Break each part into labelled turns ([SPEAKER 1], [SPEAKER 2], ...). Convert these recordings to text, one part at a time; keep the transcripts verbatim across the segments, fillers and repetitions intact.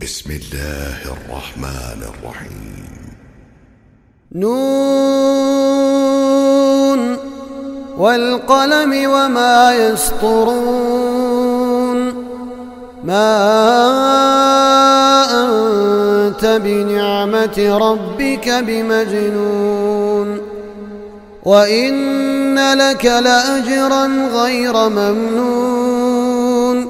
[SPEAKER 1] بسم الله الرحمن الرحيم.
[SPEAKER 2] نون والقلم وما يسطرون. ما أنت بنعمة ربك بمجنون. وإن لك لأجرا غير ممنون.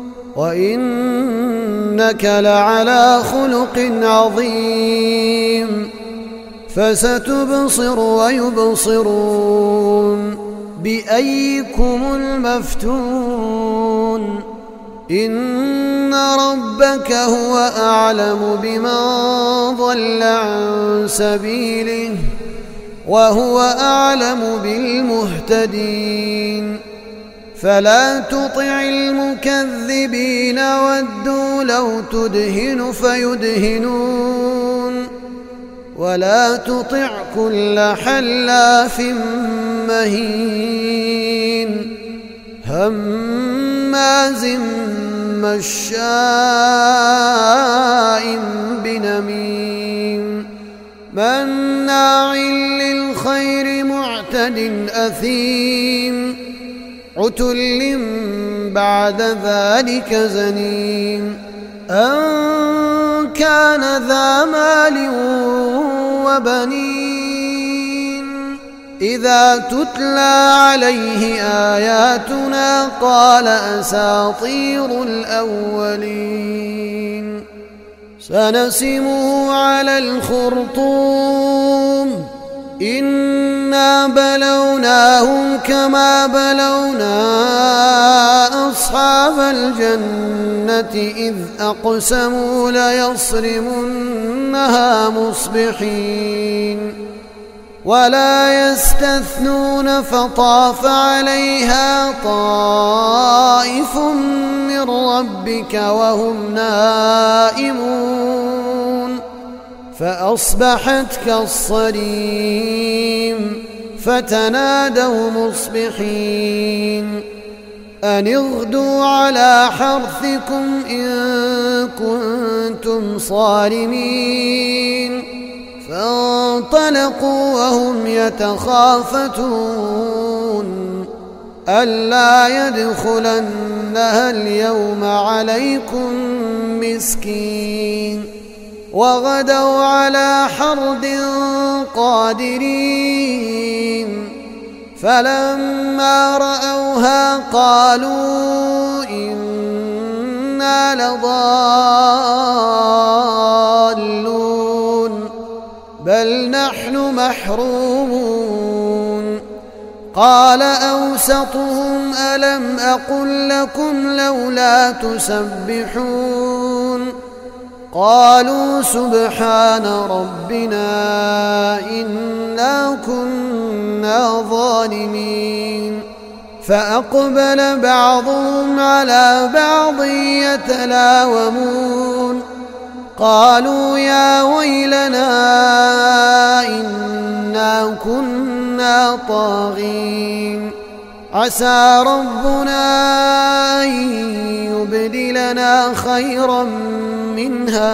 [SPEAKER 2] وإنك لعلى خلق عظيم. فستبصر ويبصرون بأيكم المفتون. إن ربك هو أعلم بمن ضل عن سبيله وهو أعلم بالمهتدين. فلا تطع المكذبين ودوا لو تدهن فيدهنون. ولا تطع كل حلاف مهين هماز مشاء بنميم مناع للخير معتد أثيم عتل بعد ذلك زنيم أن كان ذا مال وبنين. إذا تتلى عليه آياتنا قال أساطير الأولين. سنسمه على الخرطوم. إنا بلوناهم كما بلونا أصحاب الجنة إذ أقسموا ليصرمنها مصبحين ولا يستثنون فطاف عليها طائف من ربك وهم نائمون فأصبحت كالصريم. فتنادوا مصبحين أن اغدوا على حرثكم إن كنتم صارمين. فانطلقوا وهم يتخافتون ألا يدخلنها اليوم عليكم مسكين. وغدوا على حرد قادرين. فلما رأوها قالوا إنا لضالون بل نحن محرومون. قال أوسطهم ألم أقل لكم لولا تسبحون. قالوا سبحان ربنا إنا كنا ظالمين. فأقبل بعضهم على بعض يتلاومون قالوا يا ويلنا إنا كنا طاغين. عسى ربنا أن يبدلنا خيرا منها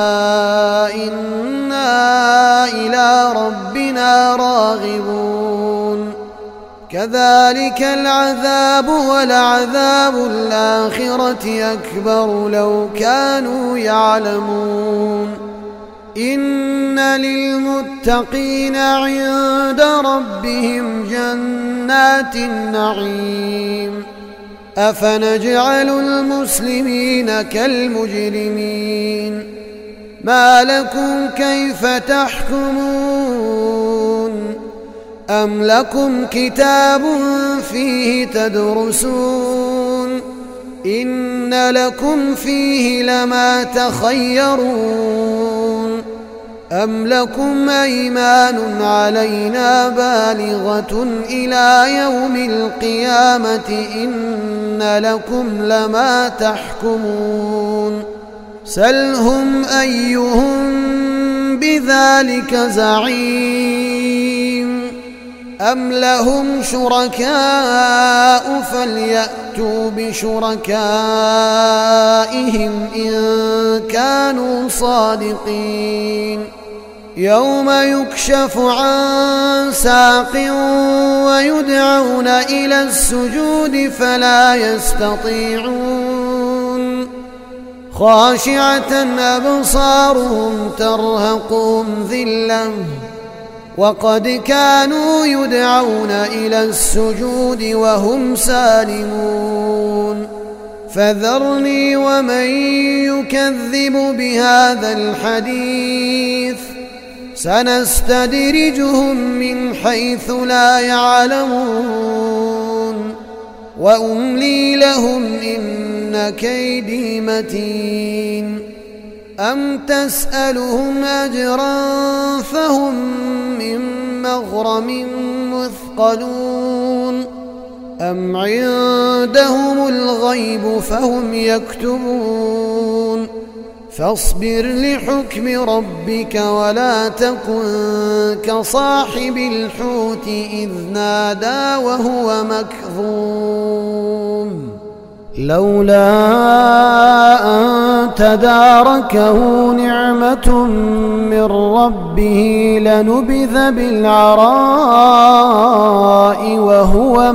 [SPEAKER 2] إنا إلى ربنا راغبون. كذلك العذاب ولعذاب الآخرة أكبر لو كانوا يعلمون. إن للمتقين عند ربهم جنات النعيم. أفنجعل المسلمين كالمجرمين. ما لكم كيف تحكمون. أم لكم كتاب فيه تدرسون. إن لكم فيه لما تخيرون. أم لكم أيمان علينا بالغة إلى يوم القيامة إن لكم لما تحكمون. سلهم أيهم بذلك زعيم. أم لهم شركاء فليأتوا بشركائهم إن كانوا كانوا صادقين يوم يكشف عن ساق ويدعون إلى السجود فلا يستطيعون خاشعة أبصارهم ترهقهم ذلة وقد كانوا يدعون إلى السجود وهم سالمون فذرني ومن يكذب بهذا الحديث سنستدرجهم من حيث لا يعلمون وأملي لهم إن كيدي متين أم تسألهم أجرا فهم من مغرم مثقلون أم عندهم الغيب فهم يكتبون فاصبر لحكم ربك ولا تكن كصاحب الحوت إذ نادى وهو مكظوم لولا أن تداركه نعمة من ربه لنبذ بالعراء وهو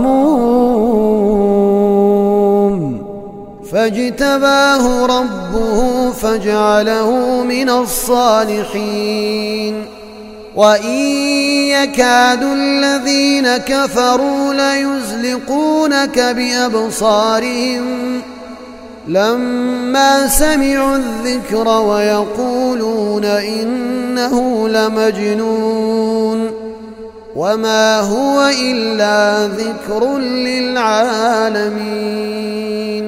[SPEAKER 2] مذموم فاجتباه ربه فجعله من الصالحين وإن يكاد الذين كفروا ليزلقونك بأبصارهم لما سمعوا الذكر ويقولون إنه لمجنون وما هو إلا ذكر للعالمين.